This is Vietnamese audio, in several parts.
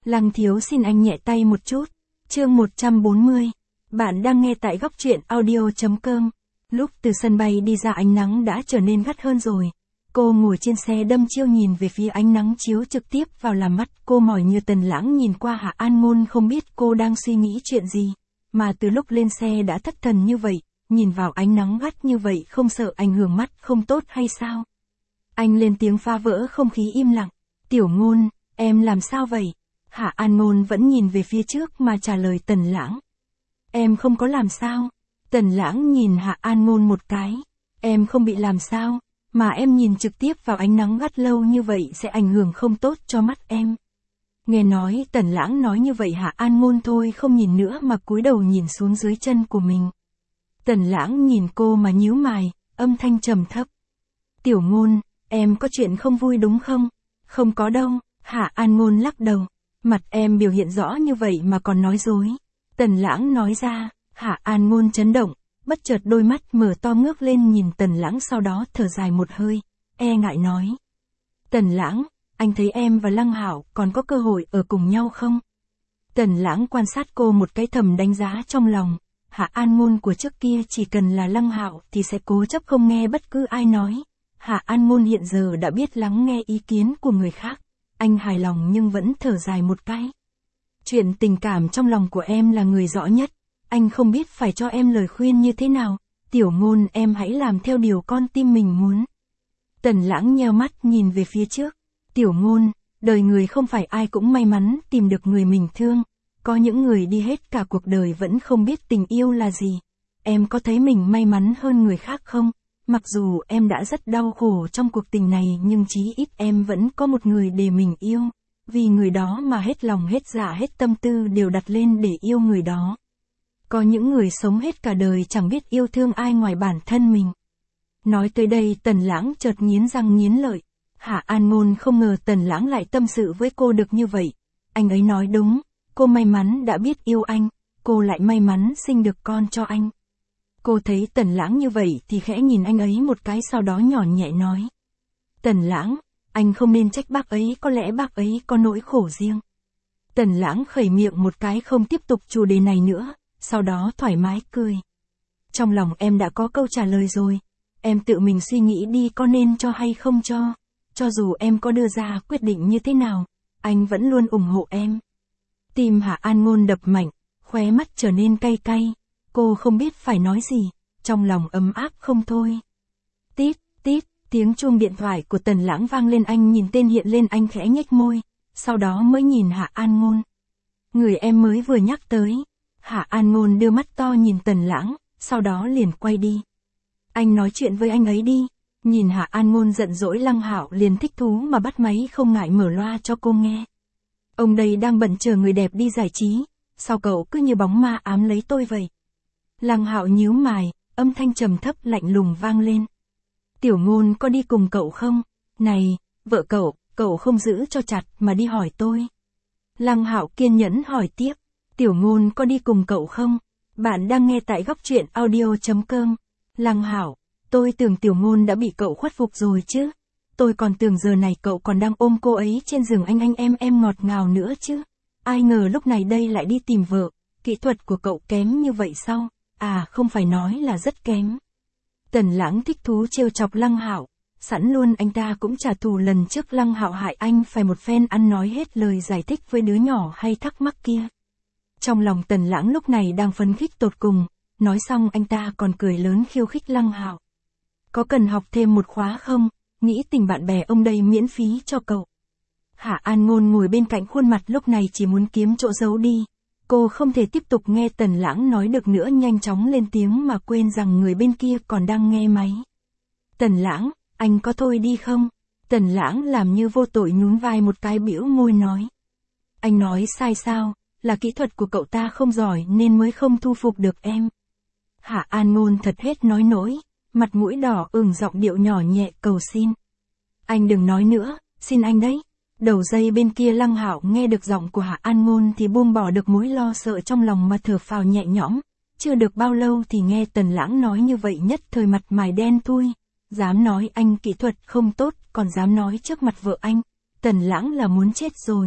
Lăng thiếu xin anh nhẹ tay một chút. Chương 140. Bạn đang nghe tại góc truyện audio.com. Lúc từ sân bay đi ra ánh nắng đã trở nên gắt hơn rồi. Cô ngồi trên xe đâm chiêu nhìn về phía ánh nắng chiếu trực tiếp vào làm mắt cô mỏi như Tần Lãng nhìn qua Hạ An Ngôn không biết cô đang suy nghĩ chuyện gì. Mà từ lúc lên xe đã thất thần như vậy, nhìn vào ánh nắng gắt như vậy không sợ ảnh hưởng mắt không tốt hay sao? Anh lên tiếng phá vỡ không khí im lặng. Tiểu Ngôn, em làm sao vậy? Hạ An Ngôn vẫn nhìn về phía trước mà trả lời Tần Lãng. Em không có làm sao. Tần Lãng nhìn Hạ An Ngôn một cái. Em không bị làm sao, mà em nhìn trực tiếp vào ánh nắng gắt lâu như vậy sẽ ảnh hưởng không tốt cho mắt em. Nghe nói Tần Lãng nói như vậy Hạ An Ngôn thôi không nhìn nữa mà cúi đầu nhìn xuống dưới chân của mình. Tần Lãng nhìn cô mà nhíu mày, âm thanh trầm thấp. Tiểu Ngôn, em có chuyện không vui đúng không? Không có đâu, Hạ An Ngôn lắc đầu. Mặt em biểu hiện rõ như vậy mà còn nói dối. Tần Lãng nói ra. Hạ An Ngôn chấn động, bất chợt đôi mắt mở to ngước lên nhìn Tần Lãng sau đó thở dài một hơi, e ngại nói. Tần Lãng, anh thấy em và Lăng Hạo còn có cơ hội ở cùng nhau không? Tần Lãng quan sát cô một cái thầm đánh giá trong lòng. Hạ An Ngôn của trước kia chỉ cần là Lăng Hạo thì sẽ cố chấp không nghe bất cứ ai nói. Hạ An Ngôn hiện giờ đã biết lắng nghe ý kiến của người khác. Anh hài lòng nhưng vẫn thở dài một cái. Chuyện tình cảm trong lòng của em là người rõ nhất. Anh không biết phải cho em lời khuyên như thế nào. Tiểu Ngôn em hãy làm theo điều con tim mình muốn. Tần Lãng nheo mắt nhìn về phía trước. Tiểu Ngôn, đời người không phải ai cũng may mắn tìm được người mình thương. Có những người đi hết cả cuộc đời vẫn không biết tình yêu là gì. Em có thấy mình may mắn hơn người khác không? Mặc dù em đã rất đau khổ trong cuộc tình này nhưng chí ít em vẫn có một người để mình yêu. Vì người đó mà hết lòng hết dạ hết tâm tư đều đặt lên để yêu người đó. Có những người sống hết cả đời chẳng biết yêu thương ai ngoài bản thân mình. Nói tới đây Tần Lãng chợt nghiến răng nghiến lợi. Hạ An Ngôn không ngờ Tần Lãng lại tâm sự với cô được như vậy. Anh ấy nói đúng, cô may mắn đã biết yêu anh, cô lại may mắn sinh được con cho anh. Cô thấy Tần Lãng như vậy thì khẽ nhìn anh ấy một cái sau đó nhỏ nhẹ nói. Tần Lãng, anh không nên trách bác ấy, có lẽ bác ấy có nỗi khổ riêng. Tần Lãng khẩy miệng một cái không tiếp tục chủ đề này nữa, sau đó thoải mái cười. Trong lòng em đã có câu trả lời rồi, em tự mình suy nghĩ đi có nên cho hay không cho. Cho dù em có đưa ra quyết định như thế nào, anh vẫn luôn ủng hộ em. Tim Hạ An Ngôn đập mạnh, khóe mắt trở nên cay cay. Cô không biết phải nói gì, trong lòng ấm áp không thôi. Tít, tít, tiếng chuông điện thoại của Tần Lãng vang lên anh nhìn tên hiện lên anh khẽ nhếch môi, sau đó mới nhìn Hạ An Ngôn. Người em mới vừa nhắc tới. Hạ An Ngôn đưa mắt to nhìn Tần Lãng, sau đó liền quay đi. Anh nói chuyện với anh ấy đi. Nhìn Hạ An Ngôn giận dỗi Lăng Hạo liền thích thú mà bắt máy không ngại mở loa cho cô nghe. Ông đây đang bận chờ người đẹp đi giải trí, sao cậu cứ như bóng ma ám lấy tôi vậy? Lăng Hạo nhíu mày, âm thanh trầm thấp lạnh lùng vang lên. Tiểu Ngôn có đi cùng cậu không? Này, vợ cậu không giữ cho chặt mà đi hỏi tôi. Lăng Hạo kiên nhẫn hỏi tiếp. Tiểu Ngôn có đi cùng cậu không? Bạn đang nghe tại góc truyện audio.com. Lăng Hạo, tôi tưởng Tiểu Ngôn đã bị cậu khuất phục rồi chứ. Tôi còn tưởng giờ này cậu còn đang ôm cô ấy trên giường anh em ngọt ngào nữa chứ. Ai ngờ lúc này đây lại đi tìm vợ. Kỹ thuật của cậu kém như vậy sao? À không phải nói là rất kém. Tần Lãng thích thú trêu chọc Lăng Hạo. Sẵn luôn anh ta cũng trả thù lần trước Lăng Hạo hại anh phải một phen ăn nói hết lời giải thích với đứa nhỏ hay thắc mắc kia. Trong lòng Tần Lãng lúc này đang phấn khích tột cùng, nói xong anh ta còn cười lớn khiêu khích Lăng Hạo. Có cần học thêm một khóa không? Nghĩ tình bạn bè ông đây miễn phí cho cậu. Hạ An Ngôn ngồi bên cạnh khuôn mặt lúc này chỉ muốn kiếm chỗ giấu đi. Cô không thể tiếp tục nghe Tần Lãng nói được nữa nhanh chóng lên tiếng mà quên rằng người bên kia còn đang nghe máy. Tần Lãng, anh có thôi đi không? Tần Lãng làm như vô tội nhún vai một cái bĩu môi nói. Anh nói sai sao? Là kỹ thuật của cậu ta không giỏi nên mới không thu phục được em. Hạ An Ngôn thật hết nói nỗi, mặt mũi đỏ ửng giọng điệu nhỏ nhẹ cầu xin. Anh đừng nói nữa, xin anh đấy. Đầu dây bên kia Lăng Hạo nghe được giọng của Hạ An Ngôn thì buông bỏ được mối lo sợ trong lòng mà thở phào nhẹ nhõm. Chưa được bao lâu thì nghe Tần Lãng nói như vậy nhất thời mặt mày đen thui. Dám nói anh kỹ thuật không tốt còn dám nói trước mặt vợ anh. Tần Lãng là muốn chết rồi.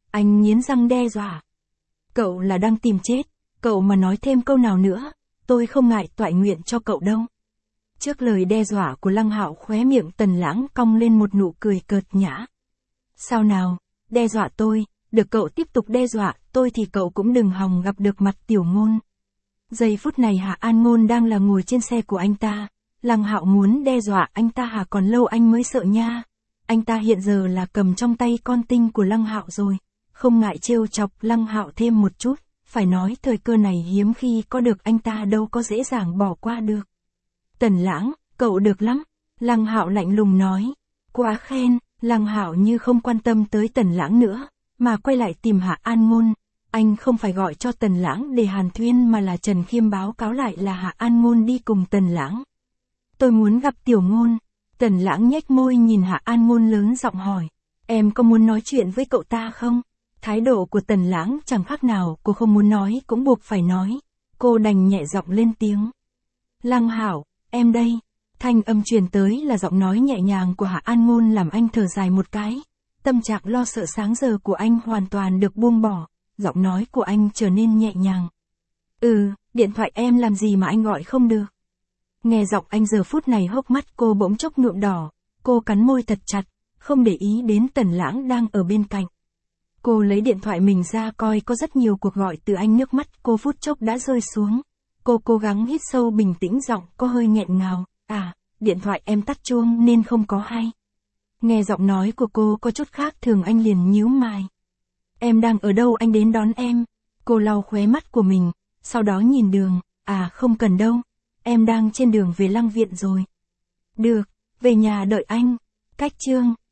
Anh nghiến răng đe dọa. Cậu là đang tìm chết, cậu mà nói thêm câu nào nữa, tôi không ngại toại nguyện cho cậu đâu. Trước lời đe dọa của Lăng Hạo, khóe miệng Tần Lãng cong lên một nụ cười cợt nhã. Sao nào, đe dọa tôi, được cậu tiếp tục đe dọa tôi thì cậu cũng đừng hòng gặp được mặt Tiểu Ngôn. Giây phút này Hạ An Ngôn đang là ngồi trên xe của anh ta, Lăng Hạo muốn đe dọa anh ta hả, còn lâu anh mới sợ nha. Anh ta hiện giờ là cầm trong tay con tinh của Lăng Hạo rồi, không ngại trêu chọc Lăng Hạo thêm một chút, phải nói thời cơ này hiếm khi có được, anh ta đâu có dễ dàng bỏ qua được. Tần Lãng, cậu được lắm, Lăng Hạo lạnh lùng nói. Quá khen, Lăng Hạo như không quan tâm tới Tần Lãng nữa, mà quay lại tìm Hạ An Ngôn. Anh không phải gọi cho Tần Lãng để hàn thuyên mà là Trần Khiêm báo cáo lại là Hạ An Ngôn đi cùng Tần Lãng. Tôi muốn gặp Tiểu Ngôn. Tần Lãng nhếch môi nhìn Hạ An Ngôn lớn giọng hỏi. Em có muốn nói chuyện với cậu ta không? Thái độ của Tần Lãng chẳng khác nào, cô không muốn nói cũng buộc phải nói. Cô đành nhẹ giọng lên tiếng. Lăng Hạo, em đây. Thanh âm truyền tới là giọng nói nhẹ nhàng của Hạ An Ngôn làm anh thở dài một cái. Tâm trạng lo sợ sáng giờ của anh hoàn toàn được buông bỏ, giọng nói của anh trở nên nhẹ nhàng. Điện thoại em làm gì mà anh gọi không được? Nghe giọng anh giờ phút này hốc mắt cô bỗng chốc nhuộm đỏ, cô cắn môi thật chặt, không để ý đến Tần Lãng đang ở bên cạnh. Cô lấy điện thoại mình ra coi có rất nhiều cuộc gọi từ anh, nước mắt cô phút chốc đã rơi xuống. Cô cố gắng hít sâu bình tĩnh, giọng có hơi nghẹn ngào. Điện thoại em tắt chuông nên không có hay. Nghe giọng nói của cô có chút khác thường, anh liền nhíu mày. Em đang ở đâu, anh đến đón em. Cô lau khóe mắt của mình, sau đó nhìn đường. Không cần đâu, em đang trên đường về Lăng Viện rồi. Được, về nhà đợi anh. Cách chương